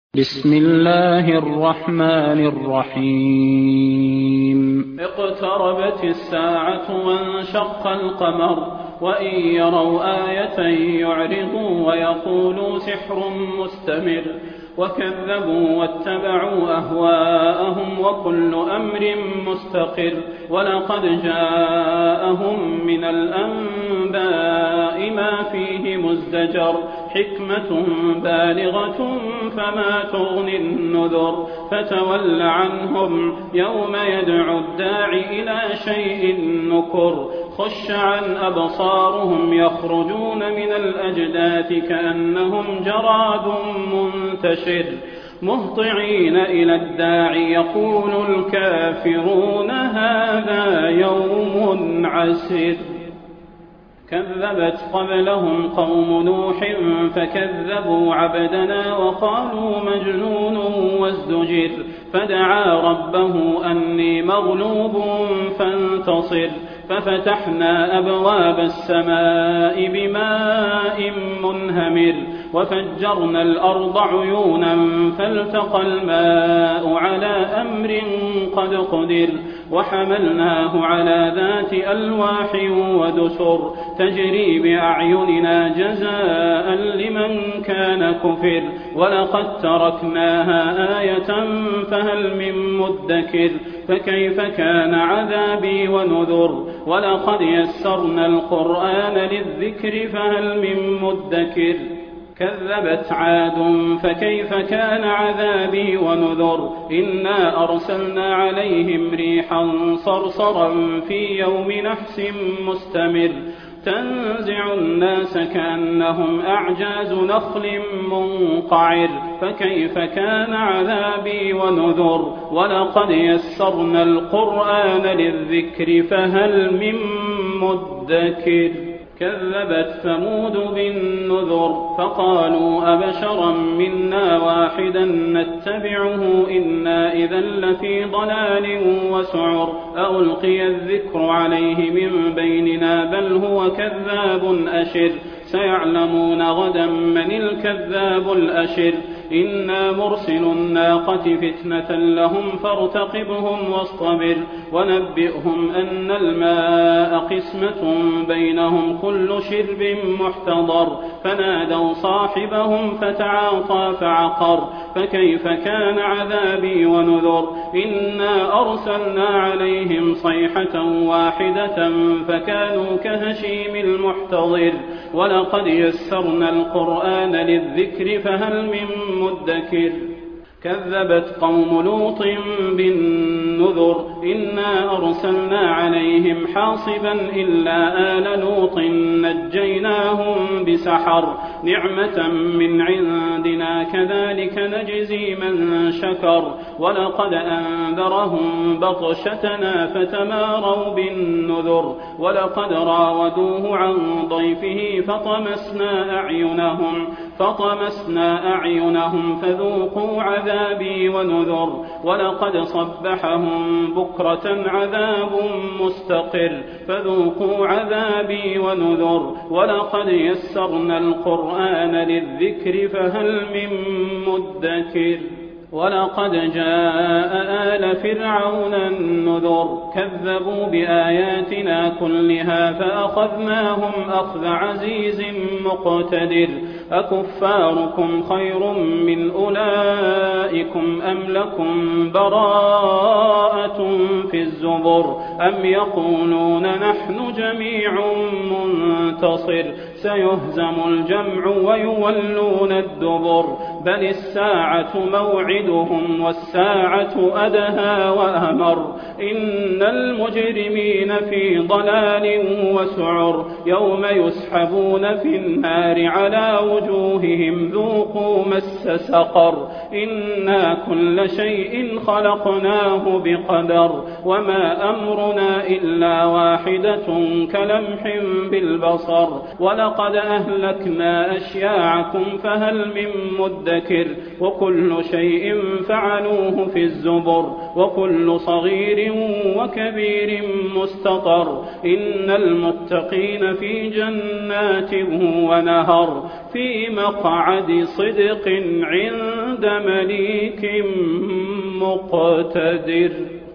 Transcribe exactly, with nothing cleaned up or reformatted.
بسم الله الرحمن الرحيم اقتربت الساعة وانشق القمر وإن يروا آية يعرضوا ويقولوا سحر مستمر وكذبوا واتبعوا أهواءهم وكل أمر مستقر ولقد جاءهم من الأنباء ما فيه مزدجر حكمة بالغة فما تغني النذر فتول عنهم يوم يدعو الداعي إلى شيء نكر خش عن أبصارهم يخرجون من الأجداث كأنهم جراد منتشر مهطعين إلى الداعي يقول الكافرون هذا يوم عسر كذبت قبلهم قوم نوح فكذبوا عبدنا وقالوا مجنون وازدجر فدعا ربه أني مغلوب فانتصر ففتحنا أبواب السماء بماء منهمر وفجرنا الأرض عيونا فالتقى الماء على أمر قد قدر وحملناه على ذات ألواح ودسر تجري بأعيننا جزاء لمن كان كفر ولقد تركناها آية فهل من مدكر فكيف كان عذابي ونذر ولقد يسرنا القرآن للذكر فهل من مدكر كذبت عاد فكيف كان عذابي ونذر إنا أرسلنا عليهم ريحا صرصرا في يوم نحس مستمر تنزع الناس كأنهم أعجاز نخل منقعر فكيف كان عذابي ونذر ولقد يسرنا القرآن للذكر فهل من مدكر كذبت ثمود بالنذر فقالوا أبشرا منا واحدا نتبعه إنا إذا لفي ضلال وسعر ألقي الذكر عليه من بيننا بل هو كذاب أشر سيعلمون غدا من الكذاب الأشر إنا مرسل الناقة فتنة لهم فارتقبهم واصطبر ونبئهم أن الماء قسمة بينهم كل شرب محتضر فنادوا صاحبهم فتعاطى فعقر فكيف كان عذابي ونذر إنا أرسلنا عليهم صيحة واحدة فكانوا كهشيم المحتضر ولقد يسرنا القرآن للذكر فهل من مدكر كذبت قوم لوط بالنذر إنا أرسلنا عليهم حاصبا إلا آل لوط نجيناهم بسحر نعمة من عندنا كذلك نجزي من شكر ولقد أنذرهم بطشتنا فتماروا بالنذر ولقد راودوه عن ضيفه فطمسنا أعينهم فطمسنا أعينهم فذوقوا عذابي ونذر ولقد صبحهم بكرة عذاب مستقر فذوقوا عذابي ونذر ولقد يسرنا القرآن للذكر فهل من مدكر ولقد جاء آل فرعون النذر كذبوا بآياتنا كلها فأخذناهم أخذ عزيز مقتدر أكفاركم خير من أولئكم أم لكم براءة في الزبر أم يقولون نحن جميع منتصر سيهزم الجمع ويولون الدبر بل الساعة موعدهم والساعة أدهى وأمر إن المجرمين في ضلال وسعر يوم يسحبون في النار على وجوههم ذوقوا مس سقر إنا كل شيء خلقناه بقدر وما أمرنا إلا واحدة كلمح بالبصر ولقد أهلكنا أشياعكم فهل من مدكر مدكر وكل شيء فعلوه في الزبر وكل صغير وكبير مستطر إن المتقين في جنات ونهر في مقعد صدق عند مليك مقتدر.